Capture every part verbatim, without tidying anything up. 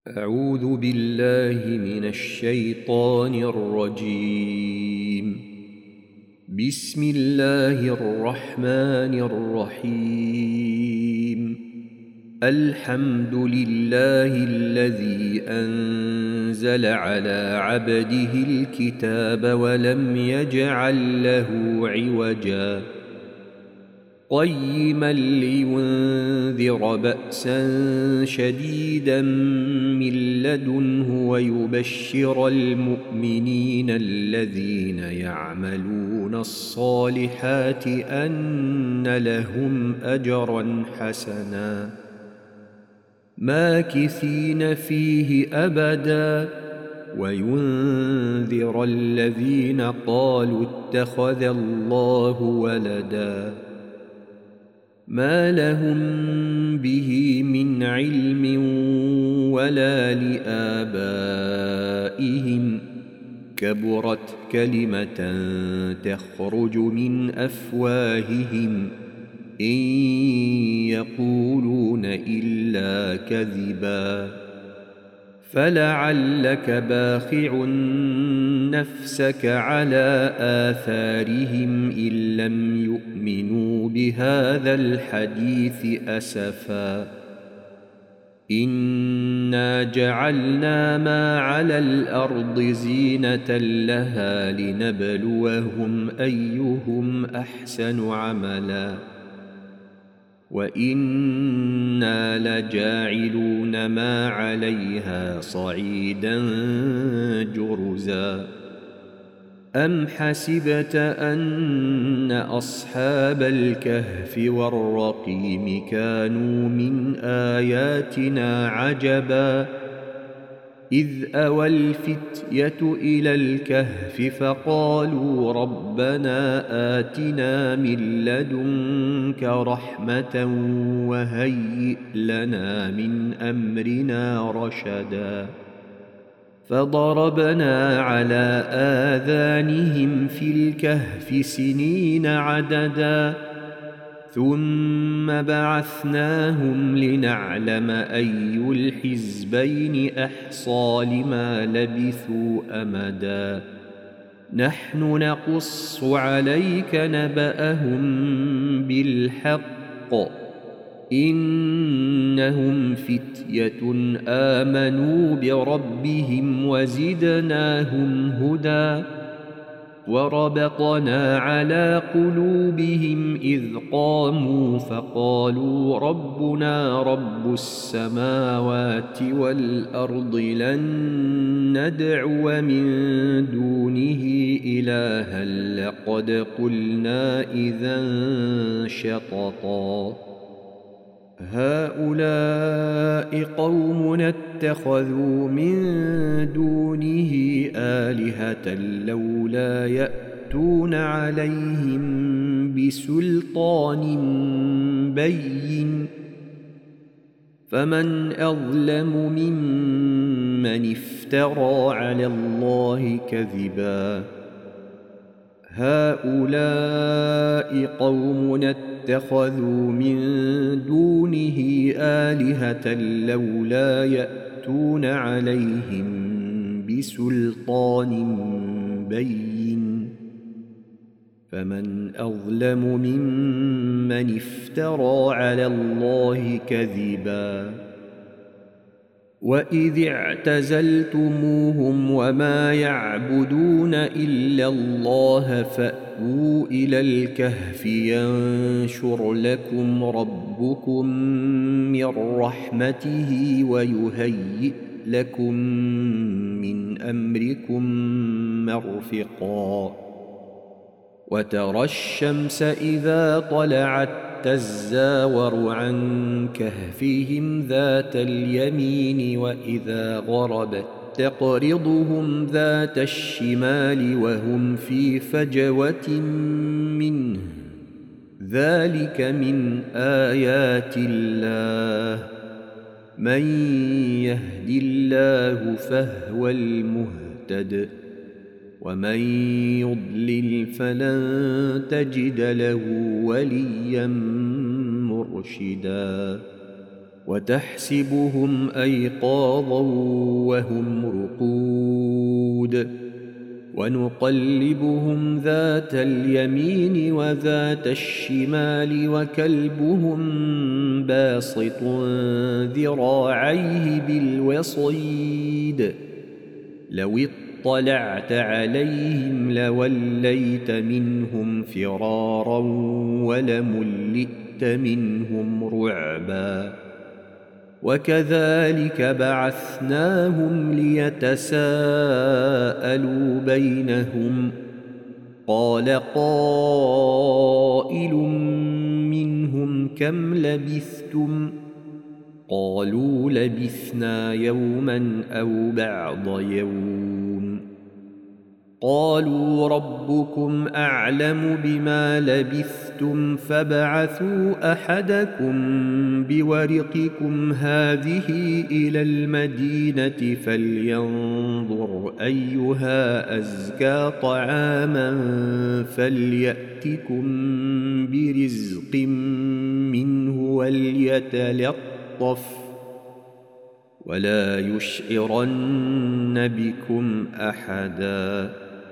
أعوذ بالله من الشيطان الرجيم. بسم الله الرحمن الرحيم. الحمد لله الذي أنزل على عبده الكتاب ولم يجعل له عوجا قيما لينذر بأسا شديدا من لدنه ويبشر المؤمنين الذين يعملون الصالحات أن لهم أجرا حسنا ماكثين فيه أبدا وينذر الذين قالوا اتخذ الله ولدا ما لهم به من علم ولا لآبائهم كبرت كلمة تخرج من أفواههم إن يقولون إلا كذبا فلعلك باخع نفسك على آثارهم إن لم يؤمنوا بهذا الحديث أسفا إنا جعلنا ما على الأرض زينة لها لنبلوهم أيهم أحسن عملا وإنا لجاعلون ما عليها صعيدا جرزا أم حسبت أن أصحاب الكهف والرقيم كانوا من آياتنا عجبا إذ أوى الفتية إلى الكهف فقالوا ربنا آتنا من لدنك رحمة وهيئ لنا من أمرنا رشدا فضربنا على آذانهم في الكهف سنين عددا ثم بعثناهم لنعلم أي الحزبين أحصى لما لبثوا أمدا نحن نقص عليك نبأهم بالحق إنهم فتية آمنوا بربهم وزدناهم هدى وربطنا على قلوبهم إذ قاموا فقالوا ربنا رب السماوات والأرض لن ندعو من دونه إلها لقد قلنا إذا شططا هؤلاء قوم اتخذوا من دونه آلهة لولا يأتون عليهم بسلطان بين فمن أظلم ممن افترى على الله كذبا هؤلاء قوم اتخذوا من دونه آلهة لولا يأتون عليهم بسلطان بين فمن أظلم ممن افترى على الله كذبا وإذ اعتزلتموهم وما يعبدون إلا الله فأووا إلى الكهف ينشر لكم ربكم من رحمته ويهيئ لكم من أمركم مرفقا وترى الشمس إذا طلعت تزاور عن كهفهم ذات اليمين وإذا غربت تقرضهم ذات الشمال وهم في فجوة منه ذلك من آيات الله من يهد الله فهو المهتد ومن يضلل فلن تجد له وليا مرشدا وتحسبهم أيقاظا وهم رقود ونقلبهم ذات اليمين وذات الشمال وكلبهم باسط ذراعيه بالوصيد لو اطلعت عليهم لوليت منهم فرارا ولملئت منهم رعبا وكذلك بعثناهم ليتساءلوا بينهم قال قائل منهم كم لبثتم قالوا لبثنا يوما أو بعض يوم قالوا ربكم أعلم بما لبثتم فابعثوا أحدكم بورقكم هذه إلى المدينة فلينظر أيها أزكى طعاما فليأتكم برزق منه وليتلطف ولا يشعرن بكم أحدا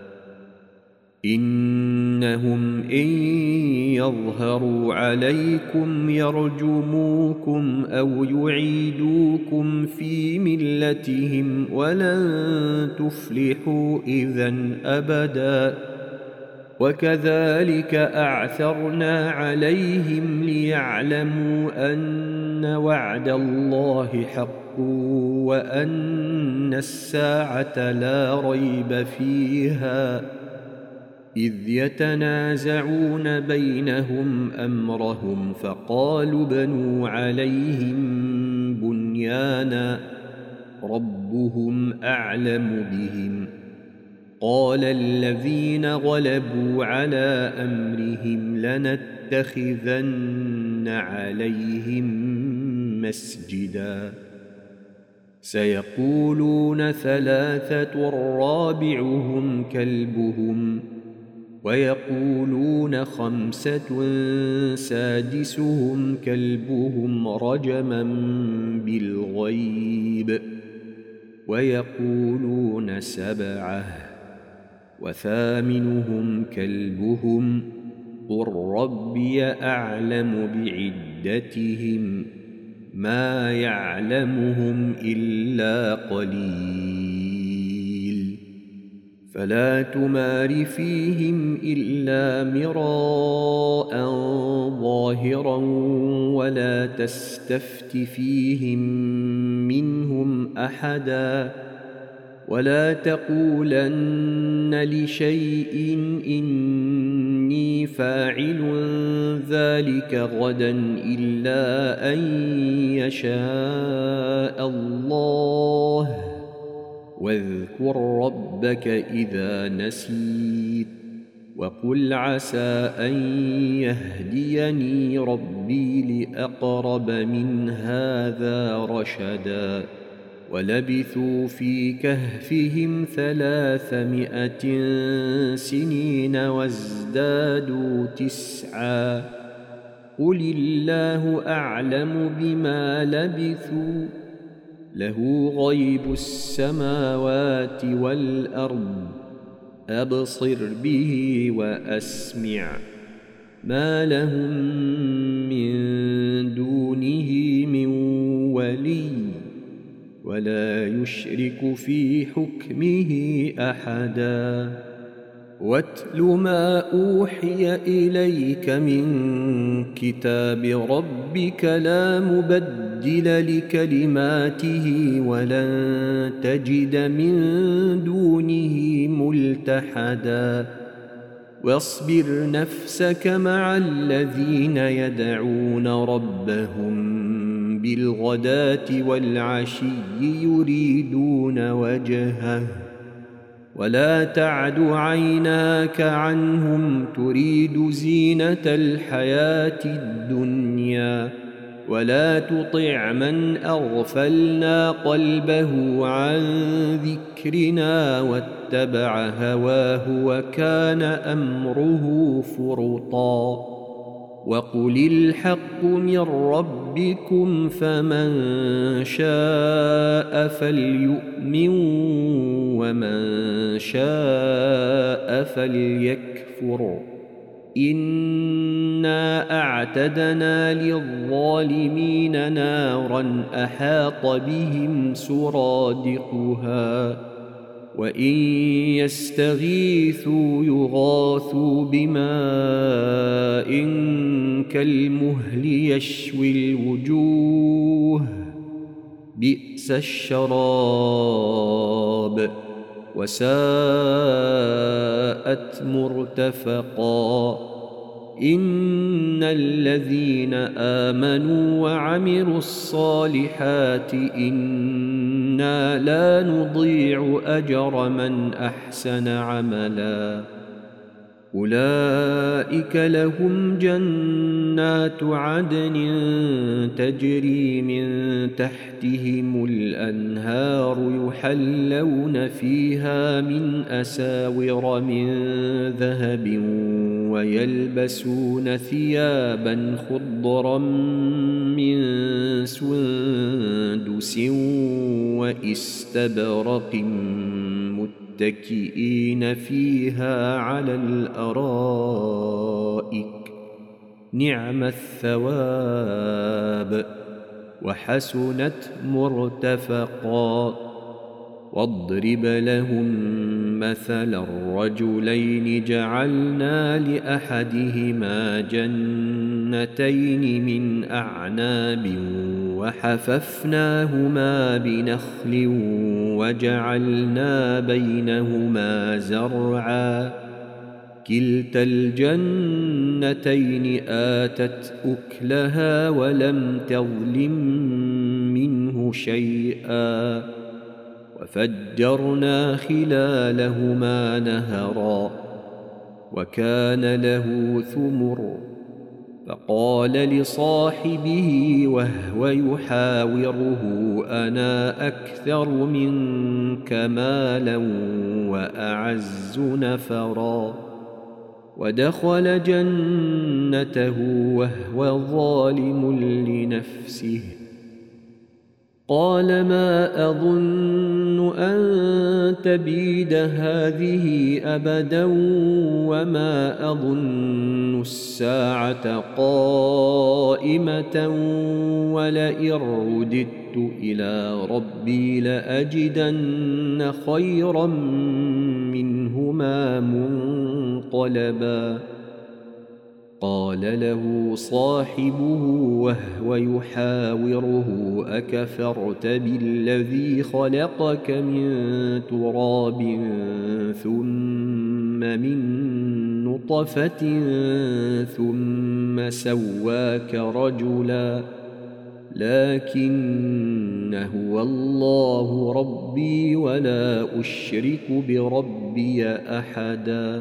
إنهم إن يظهروا عليكم يرجموكم أو يعيدوكم في ملتهم ولن تفلحوا إذن أبدا وكذلك أعثرنا عليهم ليعلموا أن وعد الله حق وأن الساعة لا ريب فيها إذ يتنازعون بينهم أمرهم فقالوا بنوا عليهم بنيانا ربهم أعلم بهم قال الذين غلبوا على أمرهم لنتخذن عليهم مسجدا سيقولون ثلاثة رابعهم كلبهم ويقولون خمسة سادسهم كلبهم رجما بالغيب ويقولون سبعة وثامنهم كلبهم قل ربي أعلم بعدتهم ما يعلمهم إلا قليل فلا تمار فيهم إلا مراء ظاهرا ولا تستفت فيهم منهم أحدا ولا تقولن لشيء إني فاعل ذلك غدا إلا أن يشاء الله واذكر ربك إذا نسيت وقل عسى أن يهديني ربي لأقرب من هذا رشدا ولبثوا في كهفهم ثلاثمائة سنين وازدادوا تسعا قل الله أعلم بما لبثوا له غيب السماوات والأرض أبصر به وأسمع ما لهم من دونه من ولي ولا يشرك في حكمه أحدا واتل ما أوحي إليك من كتاب ربك لا مبدل لكلماته ولن تجد من دونه ملتحدا واصبر نفسك مع الذين يدعون ربهم بالغداة والعشي يريدون وجهه ولا تعد عيناك عنهم تريد زينة الحياة الدنيا ولا تطع من أغفلنا قلبه عن ذكرنا واتبع هواه وكان أمره فرطا وقل الحق من ربكم فمن شاء فليؤمن ومن شاء فليكفر إنا أعتدنا للظالمين نارا أحاط بهم سرادقها وإن يستغيثوا يغاثوا بماء كالمهل يشوي الوجوه بئس الشراب وساءت مرتفقا إن الذين آمنوا وعملوا الصالحات إنا لا نضيع أجر من أحسن عملا أولئك لهم جنات عدن تجري من تحتهم الأنهار يحلون فيها من أساور من ذهب ويلبسون ثيابا خضرا من سندس واستبرق متكئين فيها على الأرائك نعم الثواب وحسنت مرتفقا واضرب لهم مثل الرجلين جعلنا لأحدهما جنتين من أعناب وحففناهما بنخل وجعلنا بينهما زرعا كلتا الجنتين آتت أكلها ولم تظلم منه شيئا وفجرنا خلالهما نهرا وكان له ثمر فقال لصاحبه وهو يحاوره أنا أكثر منك مالا وأعز نفرا ودخل جنته وهو ظالم لنفسه قال ما أظن أن تبيد هذه أبدا وما أظن الساعة قائمة ولئن رددت إلى ربي لأجدن خيرا منهما منقلبا قال له صاحبه وهو يحاوره أكفرت بالذي خلقك من تراب ثم من نطفة ثم سواك رجلا لكن هو الله ربي ولا أشرك بربي أحدا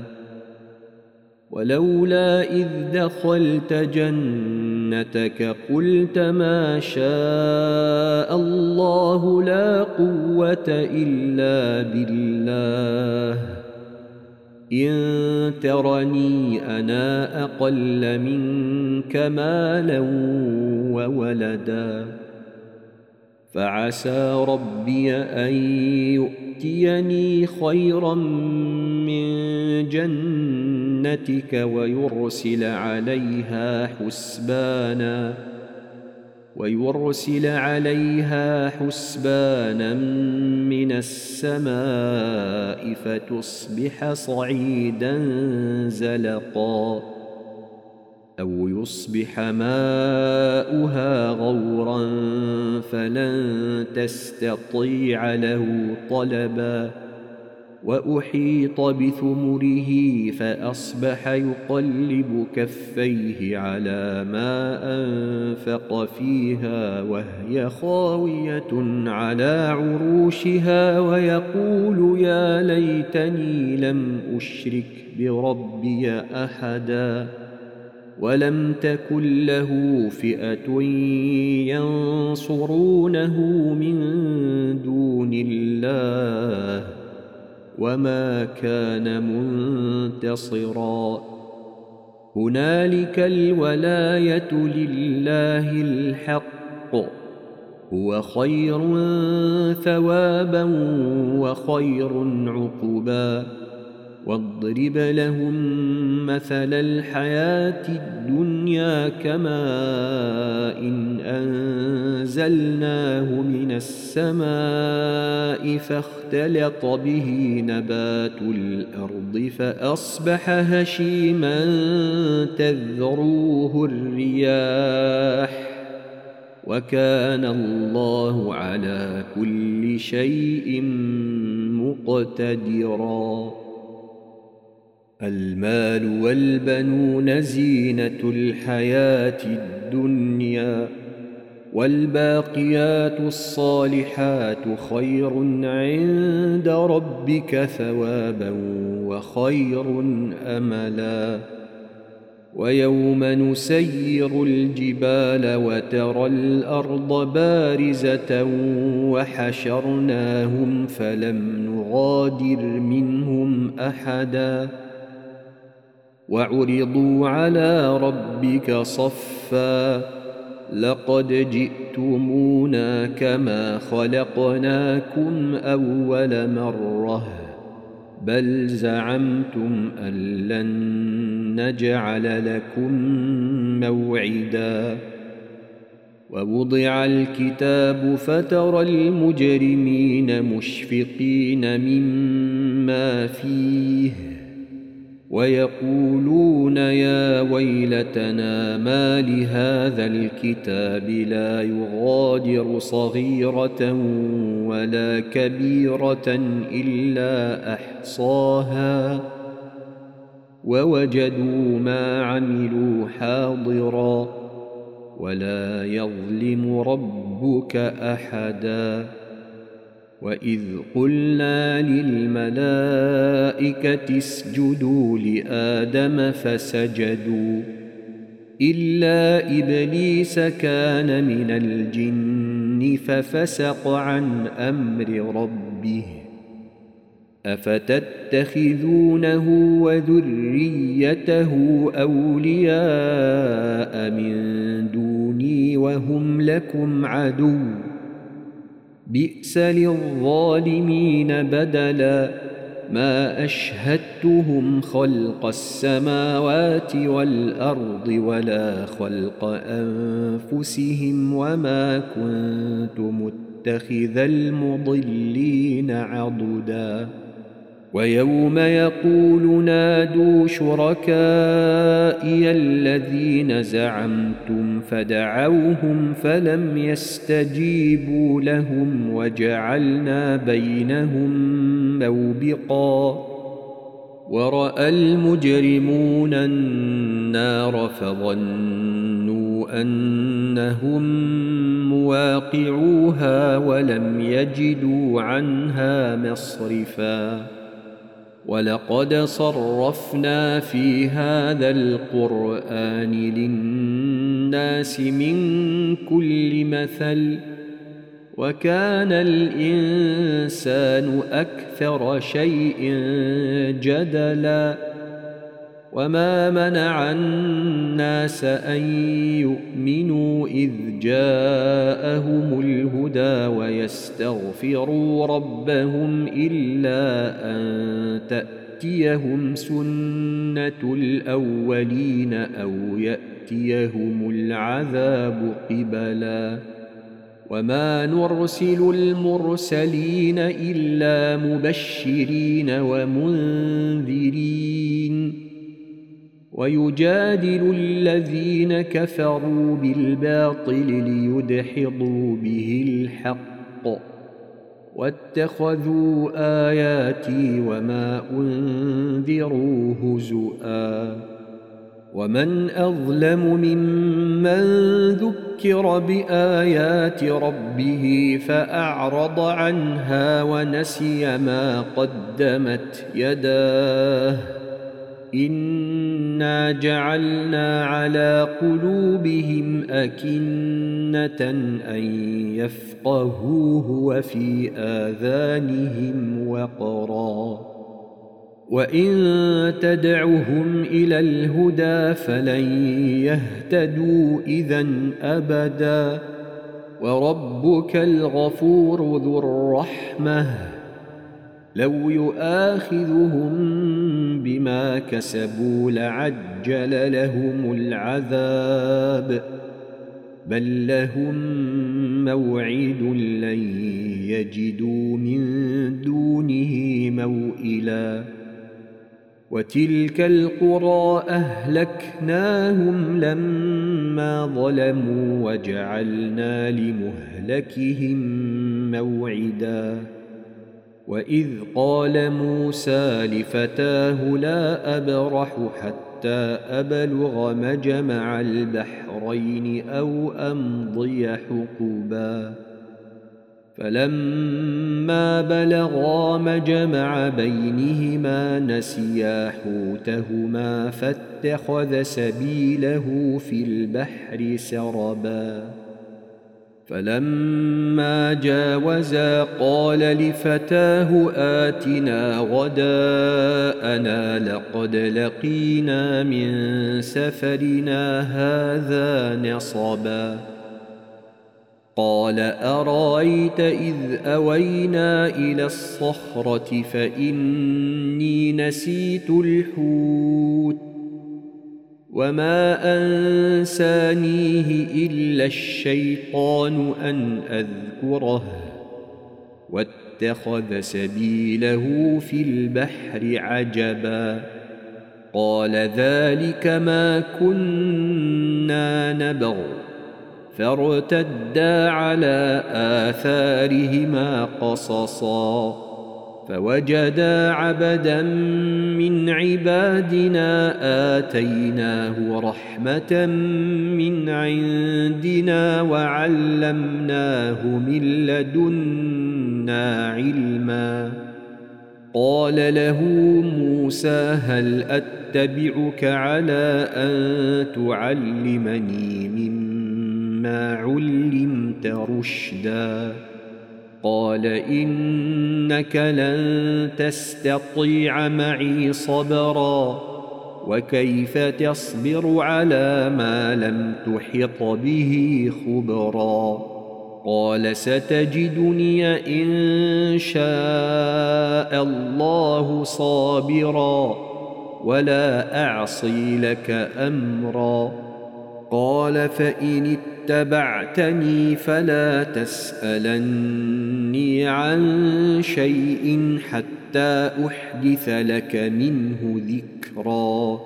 ولولا إذ دخلت جنتك قلت ما شاء الله لا قوة إلا بالله إن ترني أنا أقل منك مالا وولدا فعسى ربي أن يؤتيني خيرا من جنتك ويرسل عليها حسبانا ويرسل عليها حسبانا من السماء فتصبح صعيدا زلقا أو يصبح ماؤها غورا فلن تستطيع له طلبا وأحيط بثمره فأصبح يقلب كفيه على ما أنفق فيها وهي خاوية على عروشها ويقول يا ليتني لم أشرك بربي أحدا ولم تكن له فئة ينصرونه من دون الله وما كان منتصرا هنالك الولاية لله الحق، هو خير ثوابا وخير عقبا. واضرب لهم مثل الحياة الدنيا كماء إن أنزلناه من السماء فاختلط به نبات الأرض فأصبح هشيما تذروه الرياح، وكان الله على كل شيء مقتدرا. المال والبنون زينة الحياة الدنيا، والباقيات الصالحات خير عند ربك ثوابا وخير أملا. ويوم نسير الجبال وترى الأرض بارزة وحشرناهم فلم نغادر منهم أحدا، وعرضوا على ربك صفا لقد جئتمونا كما خلقناكم أول مرة بل زعمتم أن لن نجعل لكم موعدا. ووضع الكتاب فترى المجرمين مشفقين مما فيه ويقولون يا ويلتنا ما لهذا الكتاب لا يغادر صغيرة ولا كبيرة إلا أحصاها ووجدوا ما عملوا حاضرا ولا يظلم ربك أحدا. وإذ قلنا للملائكة اسجدوا لآدم فسجدوا إلا إبليس كان من الجن ففسق عن أمر ربه. أفتتخذونه وذريته أولياء من دوني وهم لكم عدو بئس للظالمين بدلا. ما أشهدتهم خلق السماوات والأرض ولا خلق أنفسهم وما كنت متخذ المضلين عضدا. ويوم يقول نادوا شركائي الذين زعمتم فدعوهم فلم يستجيبوا لهم وجعلنا بينهم موبقا. ورأى المجرمون النار فظنوا أنهم مواقعوها ولم يجدوا عنها مصرفا. ولقد صرفنا في هذا القرآن للناس من كل مثل وكان الإنسان أكثر شيء جدلا. وما منع الناس أن يؤمنوا إذ جاءهم الهدى ويستغفروا ربهم إلا أن تأتيهم سنة الأولين أو يأتيهم العذاب قبلا. وما نرسل المرسلين إلا مبشرين ومنذرين ويجادل الذين كفروا بالباطل ليدحضوا به الحق واتخذوا آياتي وما أنذروا هزؤا. ومن أظلم ممن ذكر بآيات ربه فأعرض عنها ونسي ما قدمت يداه إنا جعلنا على قلوبهم أكنة أن يفقهوه وفي آذانهم وقرا وإن تدعهم إلى الهدى فلن يهتدوا إذن أبدا وربك الغفور ذو الرحمة لو يؤاخذهم بما كسبوا لعجل لهم العذاب بل لهم موعد لن يجدوا من دونه موئلا وتلك القرى أهلكناهم لما ظلموا وجعلنا لمهلكهم موعدا وإذ قال موسى لفتاه لا أبرح حتى أبلغ مجمع البحرين أو أمضي حقبا فلما بلغا مجمع بينهما نسيا حوتهما فاتخذ سبيله في البحر سربا فلما جاوزا قال لفتاه آتنا غداءنا لقد لقينا من سفرنا هذا نصبا قال أرأيت إذ أوينا إلى الصخرة فإني نسيت الحوت وما أنسانيه إلا الشيطان أن أذكره واتخذ سبيله في البحر عجبا قال ذلك ما كنا نبغ فارتدا على آثارهما قصصا فوجدا عبدا من عبادنا آتيناه رحمة من عندنا وعلمناه من لدنا علما قال له موسى هل أتبعك على أن تعلمني مما علمت رشدا قال إنك لن تستطيع معي صبرا وكيف تصبر على ما لم تحط به خبرا قال ستجدني إن شاء الله صابرا ولا أعصي لك أمرا قال فإن اتبعتني فلا تسألني عن شيء حتى أحدث لك منه ذكرا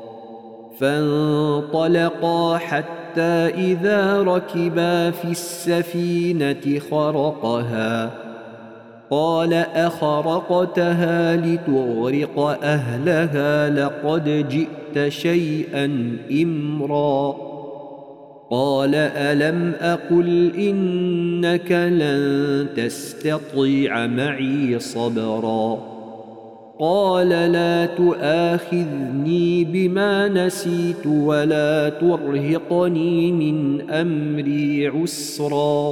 فانطلقا حتى إذا ركبا في السفينة خرقها قال أخرقتها لتغرق أهلها لقد جئت شيئا إمرا قال ألم أقل إنك لن تستطيع معي صبرا قال لا تؤاخذني بما نسيت ولا ترهقني من أمري عسرا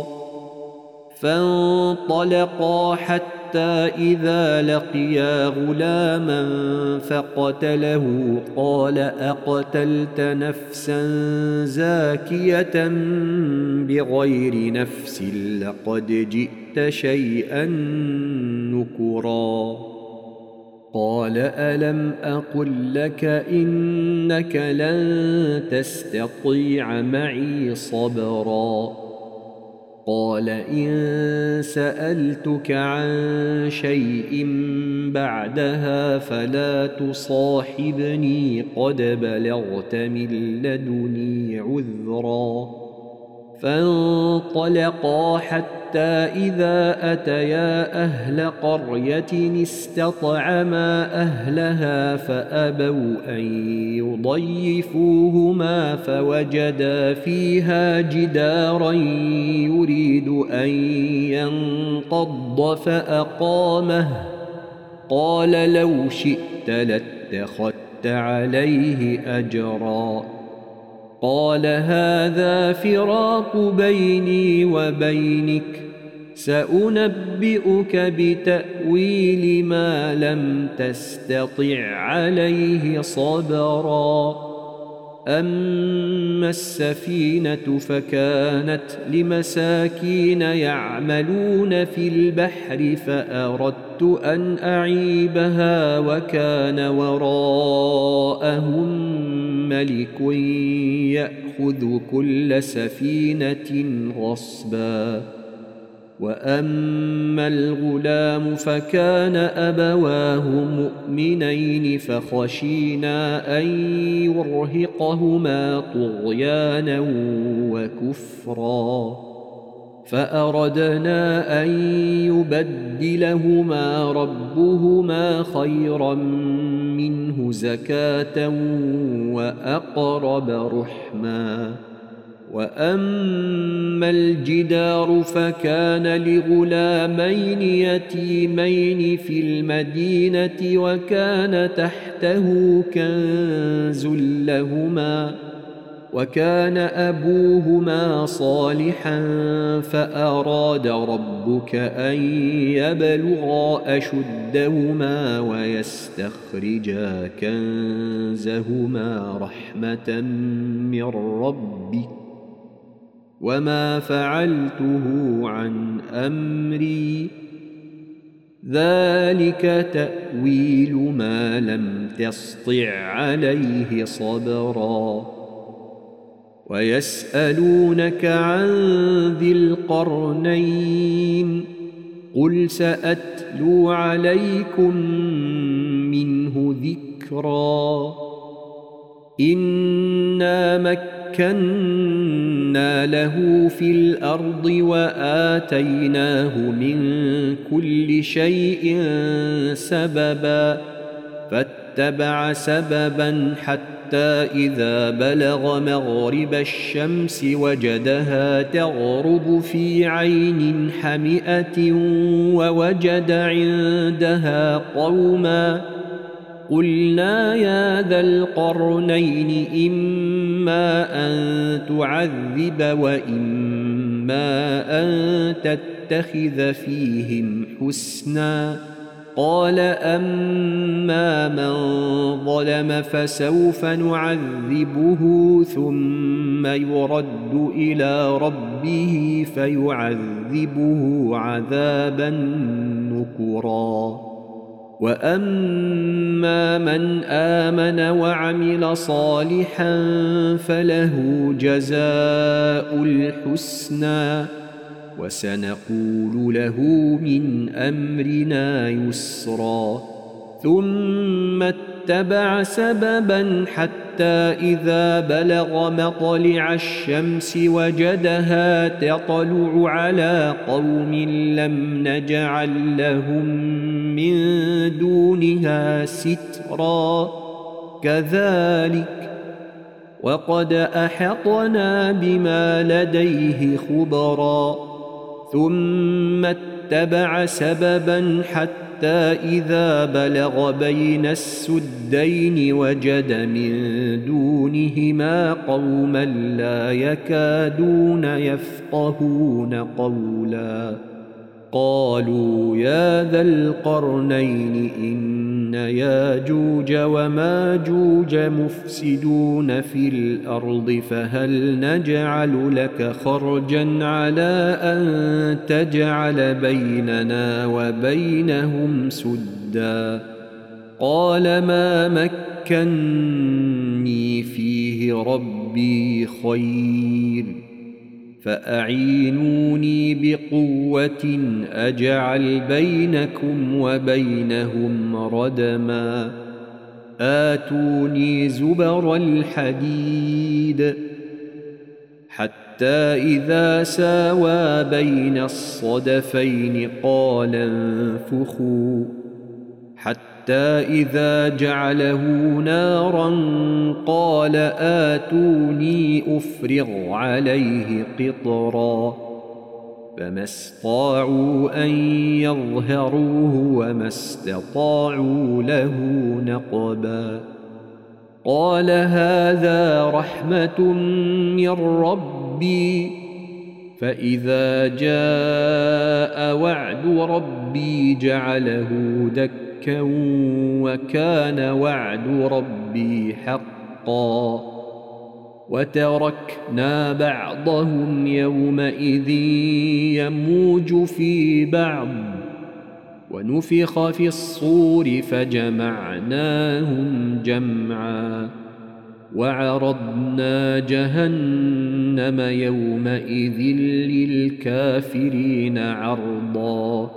فانطلقا حتى إذا لقيا غلاما فقتله قال أقتلت نفسا زاكية بغير نفس لقد جئت شيئا نكرا قال ألم أقل لك إنك لن تستطيع معي صبرا قال إن سألتك عن شيء بعدها فلا تصاحبني قد بلغت من لدني عذرا فانطلقا حتى إذا أتيا أهل قرية استطعما أهلها فأبوا أن يضيفوهما فوجدا فيها جدارا يريد أن ينقض فأقامه قال لو شئت لاتخذت عليه أجرا قال هذا فراق بيني وبينك سأنبئك بتأويل ما لم تستطع عليه صبرا أما السفينة فكانت لمساكين يعملون في البحر فأردت أن أعيبها وكان وراءهم ملك يأخذ كل سفينة غصبا وأما الغلام فكان أبواه مؤمنين فخشينا أن يرهقهما طغيانا وكفرا فأردنا أن يبدلهما ربهما خيرا منه زكاة وأقرب رحما وأما الجدار فكان لغلامين يتيمين في المدينة وكان تحته كنز لهما وكان أبوهما صالحا فأراد ربك أن يبلغا أشدهما ويستخرجا كنزهما رحمة من ربك وما فعلته عن أمري ذلك تأويل ما لم تسطع عليه صبرا ويسألونك عن ذي القرنين قل سأتلو عليكم منه ذكرا إنا مكنا له في الأرض وآتيناه من كل شيء سببا فاتبع سببا حتى حتى إذا بلغ مغرب الشمس وجدها تغرب في عين حمئة ووجد عندها قوما قلنا يا ذا القرنين إما أن تعذب وإما أن تتخذ فيهم حسنا قال أما من ظلم فسوف نعذبه ثم يرد إلى ربه فيعذبه عذابا نكرا وأما من آمن وعمل صالحا فله جزاء الحسنى وسنقول له من أمرنا يسرا ثم اتبع سببا حتى إذا بلغ مطلع الشمس وجدها تطلع على قوم لم نجعل لهم من دونها سترا كذلك وقد أحطنا بما لديه خبرا ثم اتبع سببا حتى إذا بلغ بين السدين وجد من دونهما قوما لا يكادون يفقهون قولا قالوا يا ذا القرنين إن ياجوج وماجوج مفسدون في الأرض فهل نجعل لك خرجا على أن تجعل بيننا وبينهم سدا قال ما مكني فيه ربي خير فأعينوني بقوة أجعل بينكم وبينهم ردما آتوني زبر الحديد حتى إذا ساوى بين الصدفين قال انفخوا حتى إذا جعله نارا قال آتوني أفرغ عليه قطرا فما استطاعوا أن يظهروه وما استطاعوا له نقبا قال هذا رحمة من ربي فإذا جاء وعد ربي جعله دكا وكان وعد ربي حقا وتركنا بعضهم يومئذ يموج في بعض ونفخ في الصور فجمعناهم جمعا وعرضنا جهنم يومئذ للكافرين عرضا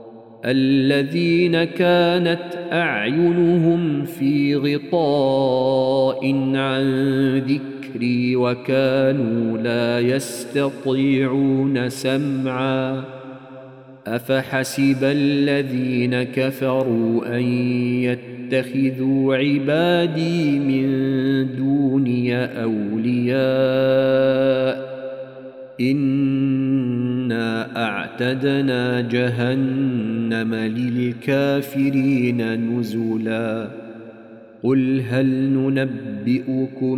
الذين كانت أعينهم في غطاء عن ذكري وكانوا لا يستطيعون سمعا أفحسب الذين كفروا أن يتخذوا عبادي من دوني أولياء إنا أعتدنا جهنم للكافرين نزلا قل هل ننبئكم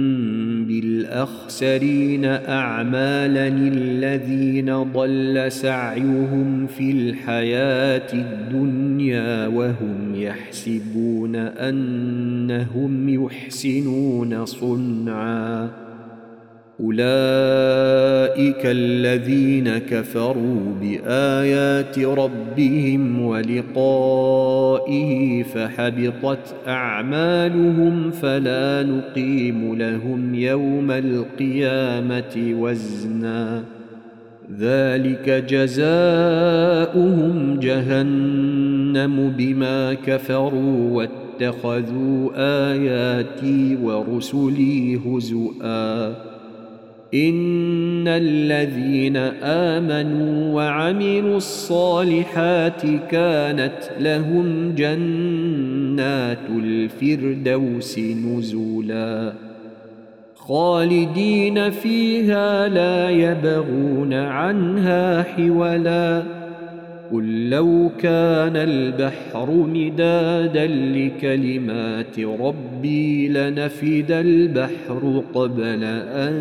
بالأخسرين أعمالا الذين ضل سعيهم في الحياة الدنيا وهم يحسبون أنهم يحسنون صنعا أولئك الذين كفروا بآيات ربهم ولقائه فحبطت أعمالهم فلا نقيم لهم يوم القيامة وزنا ذلك جزاؤهم جهنم بما كفروا واتخذوا آياتي ورسلي هزؤا إن الذين آمنوا وعملوا الصالحات كانت لهم جنات الفردوس نزلا خالدين فيها لا يبغون عنها حولا قل لو كان البحر مدادا لكلمات ربي لنفد البحر قبل أن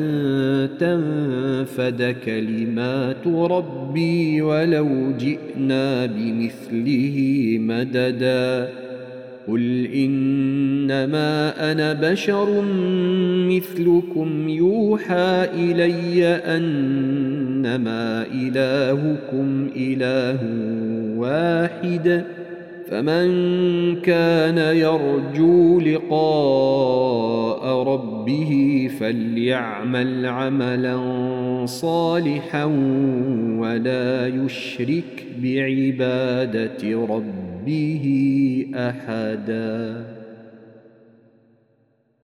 تنفد كلمات ربي ولو جئنا بمثله مددا قل إنما أنا بشر مثلكم يوحى إلي أنما إلهكم إله واحد فمن كان يرجو لقاء ربه فليعمل عملا صالحا ولا يشرك بعبادة ربه أحدا.